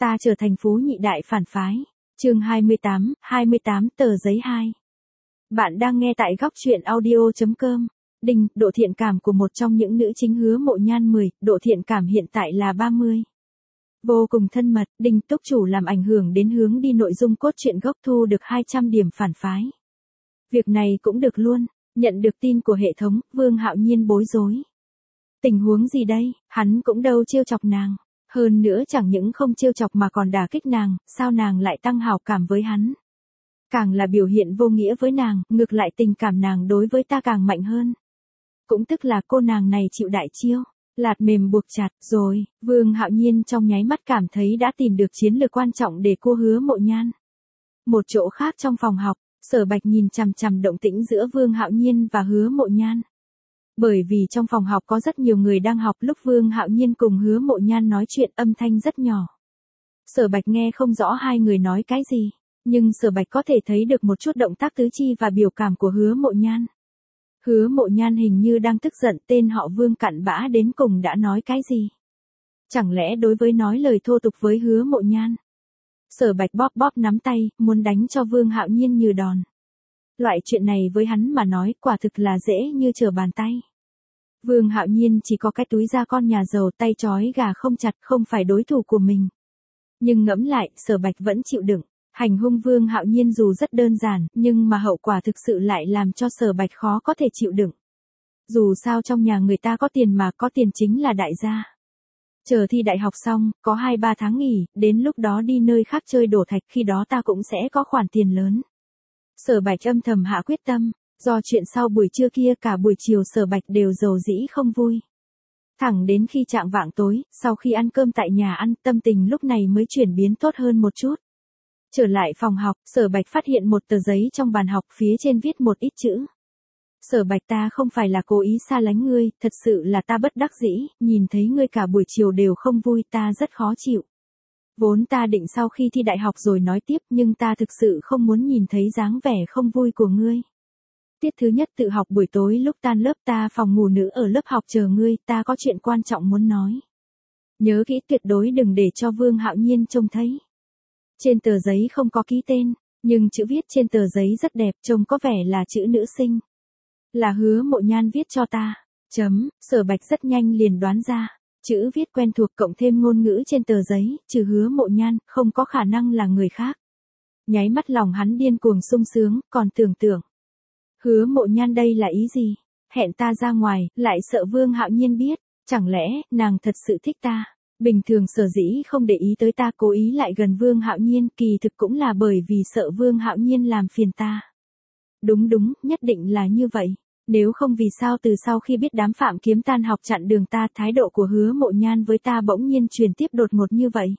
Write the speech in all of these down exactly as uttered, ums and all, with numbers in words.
Ta trở thành phú nhị đại phản phái. Chương hai mươi tám, hai mươi tám tờ giấy hai. Bạn đang nghe tại góc truyện audio chấm com. Đinh, độ thiện cảm của một trong những nữ chính Hứa Mộ Nhan mười, độ thiện cảm hiện tại là ba mươi. Vô cùng thân mật, Đinh túc chủ làm ảnh hưởng đến hướng đi nội dung cốt truyện gốc, thu được hai trăm điểm phản phái. Việc này cũng được luôn, nhận được tin của hệ thống, Vương Hạo Nhiên bối rối. Tình huống gì đây, hắn cũng đâu trêu chọc nàng. Hơn nữa chẳng những không trêu chọc mà còn đả kích nàng, sao nàng lại tăng hảo cảm với hắn. Càng là biểu hiện vô nghĩa với nàng, ngược lại tình cảm nàng đối với ta càng mạnh hơn. Cũng tức là cô nàng này chịu đại chiêu, lạt mềm buộc chặt rồi, Vương Hạo Nhiên trong nháy mắt cảm thấy đã tìm được chiến lược quan trọng để cô Hứa Mộ Nhan. Một chỗ khác trong phòng học, Sở Bạch nhìn chằm chằm động tĩnh giữa Vương Hạo Nhiên và Hứa Mộ Nhan. Bởi vì trong phòng học có rất nhiều người đang học, lúc Vương Hạo Nhiên cùng Hứa Mộ Nhan nói chuyện âm thanh rất nhỏ. Sở Bạch nghe không rõ hai người nói cái gì, nhưng Sở Bạch có thể thấy được một chút động tác tứ chi và biểu cảm của Hứa Mộ Nhan. Hứa Mộ Nhan hình như đang tức giận, tên họ Vương cặn bã đến cùng đã nói cái gì. Chẳng lẽ đối với nói lời thô tục với Hứa Mộ Nhan. Sở Bạch bóp bóp nắm tay, muốn đánh cho Vương Hạo Nhiên như đòn. Loại chuyện này với hắn mà nói quả thực là dễ như trở bàn tay. Vương Hạo Nhiên chỉ có cái túi da con nhà giàu, tay trói gà không chặt, không phải đối thủ của mình. Nhưng ngẫm lại, Sở Bạch vẫn chịu đựng. Hành hung Vương Hạo Nhiên dù rất đơn giản, nhưng mà hậu quả thực sự lại làm cho Sở Bạch khó có thể chịu đựng. Dù sao trong nhà người ta có tiền mà, có tiền chính là đại gia. Chờ thi đại học xong, có hai ba tháng nghỉ, đến lúc đó đi nơi khác chơi đổ thạch, khi đó ta cũng sẽ có khoản tiền lớn. Sở Bạch âm thầm hạ quyết tâm, do chuyện sau buổi trưa kia cả buổi chiều Sở Bạch đều rầu rĩ không vui. Thẳng đến khi chạng vạng tối, sau khi ăn cơm tại nhà ăn, tâm tình lúc này mới chuyển biến tốt hơn một chút. Trở lại phòng học, Sở Bạch phát hiện một tờ giấy trong bàn học, phía trên viết một ít chữ. Sở Bạch, ta không phải là cố ý xa lánh ngươi, thật sự là ta bất đắc dĩ, nhìn thấy ngươi cả buổi chiều đều không vui, ta rất khó chịu. Vốn ta định sau khi thi đại học rồi nói tiếp, nhưng ta thực sự không muốn nhìn thấy dáng vẻ không vui của ngươi. Tiết thứ nhất tự học buổi tối lúc tan lớp, ta phòng ngủ nữ ở lớp học chờ ngươi, ta có chuyện quan trọng muốn nói. Nhớ kỹ, tuyệt đối đừng để cho Vương Hạo Nhiên trông thấy. Trên tờ giấy không có ký tên, nhưng chữ viết trên tờ giấy rất đẹp, trông có vẻ là chữ nữ sinh. Là Hứa Mộ Nhan viết cho ta. Chấm, Sở Bạch rất nhanh liền đoán ra. Chữ viết quen thuộc cộng thêm ngôn ngữ trên tờ giấy, trừ Hứa Mộ Nhan, không có khả năng là người khác. Nháy mắt lòng hắn điên cuồng sung sướng, còn tưởng tượng. Hứa Mộ Nhan đây là ý gì? Hẹn ta ra ngoài, lại sợ Vương Hạo Nhiên biết. Chẳng lẽ, nàng thật sự thích ta? Bình thường sở dĩ không để ý tới ta, cố ý lại gần Vương Hạo Nhiên, kỳ thực cũng là bởi vì sợ Vương Hạo Nhiên làm phiền ta. Đúng đúng, nhất định là như vậy. Nếu không vì sao từ sau khi biết đám Phạm Kiếm tan học chặn đường ta, thái độ của Hứa Mộ Nhan với ta bỗng nhiên chuyển tiếp đột ngột như vậy.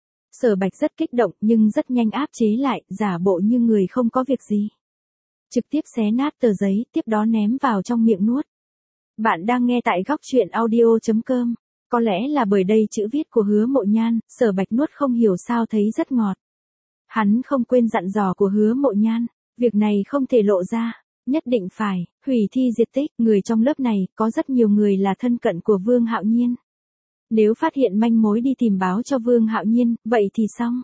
Sở Bạch rất kích động nhưng rất nhanh áp chế lại, giả bộ như người không có việc gì. Trực tiếp xé nát tờ giấy, tiếp đó ném vào trong miệng nuốt. Bạn đang nghe tại góc truyện audio chấm com. Có lẽ là bởi đây chữ viết của Hứa Mộ Nhan, Sở Bạch nuốt không hiểu sao thấy rất ngọt. Hắn không quên dặn dò của Hứa Mộ Nhan, việc này không thể lộ ra, nhất định phải hủy thi diệt tích, người trong lớp này có rất nhiều người là thân cận của Vương Hạo Nhiên. Nếu phát hiện manh mối đi tìm báo cho Vương Hạo Nhiên, vậy thì xong.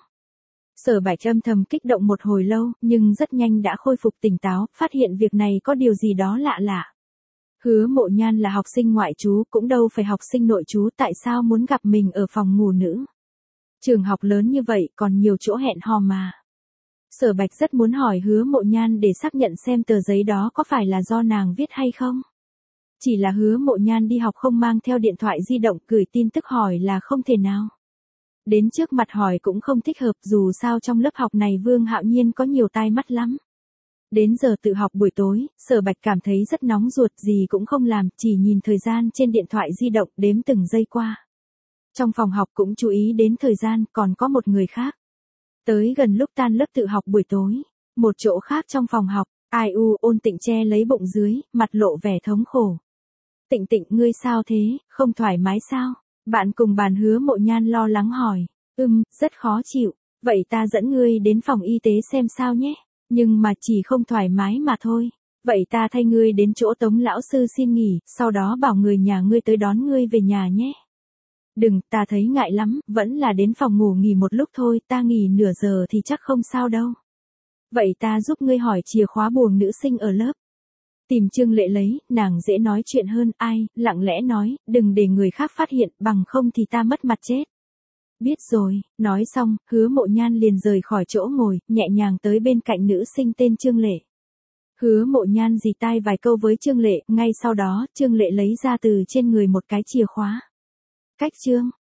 Sở Bạch âm thầm kích động một hồi lâu, nhưng rất nhanh đã khôi phục tỉnh táo, phát hiện việc này có điều gì đó lạ lạ. Hứa Mộ Nhan là học sinh ngoại trú, cũng đâu phải học sinh nội trú, tại sao muốn gặp mình ở phòng ngủ nữ? Trường học lớn như vậy, còn nhiều chỗ hẹn hò mà. Sở Bạch rất muốn hỏi Hứa Mộ Nhan để xác nhận xem tờ giấy đó có phải là do nàng viết hay không. Chỉ là Hứa Mộ Nhan đi học không mang theo điện thoại di động, gửi tin tức hỏi là không thể nào. Đến trước mặt hỏi cũng không thích hợp, dù sao trong lớp học này Vương Hạo Nhiên có nhiều tai mắt lắm. Đến giờ tự học buổi tối, Sở Bạch cảm thấy rất nóng ruột, gì cũng không làm, chỉ nhìn thời gian trên điện thoại di động, đếm từng giây qua. Trong phòng học cũng chú ý đến thời gian, còn có một người khác. Tới gần lúc tan lớp tự học buổi tối, một chỗ khác trong phòng học, ai u, Ôn Tịnh che lấy bụng dưới, mặt lộ vẻ thống khổ. Tịnh Tịnh, ngươi sao thế, không thoải mái sao? Bạn cùng bàn Hứa Mộ Nhan lo lắng hỏi. Ừm, rất khó chịu, vậy ta dẫn ngươi đến phòng y tế xem sao nhé. Nhưng mà chỉ không thoải mái mà thôi. Vậy ta thay ngươi đến chỗ Tống lão sư xin nghỉ, sau đó bảo người nhà ngươi tới đón ngươi về nhà nhé. Đừng, ta thấy ngại lắm, vẫn là đến phòng ngủ nghỉ một lúc thôi, ta nghỉ nửa giờ thì chắc không sao đâu. Vậy ta giúp ngươi hỏi chìa khóa buồng nữ sinh ở lớp. Tìm Trương Lệ lấy, nàng dễ nói chuyện hơn, ai, lặng lẽ nói, đừng để người khác phát hiện, bằng không thì ta mất mặt chết. Biết rồi, nói xong, Hứa Mộ Nhan liền rời khỏi chỗ ngồi, nhẹ nhàng tới bên cạnh nữ sinh tên Trương Lệ. Hứa Mộ Nhan rì tai vài câu với Trương Lệ, ngay sau đó, Trương Lệ lấy ra từ trên người một cái chìa khóa. Cách Trương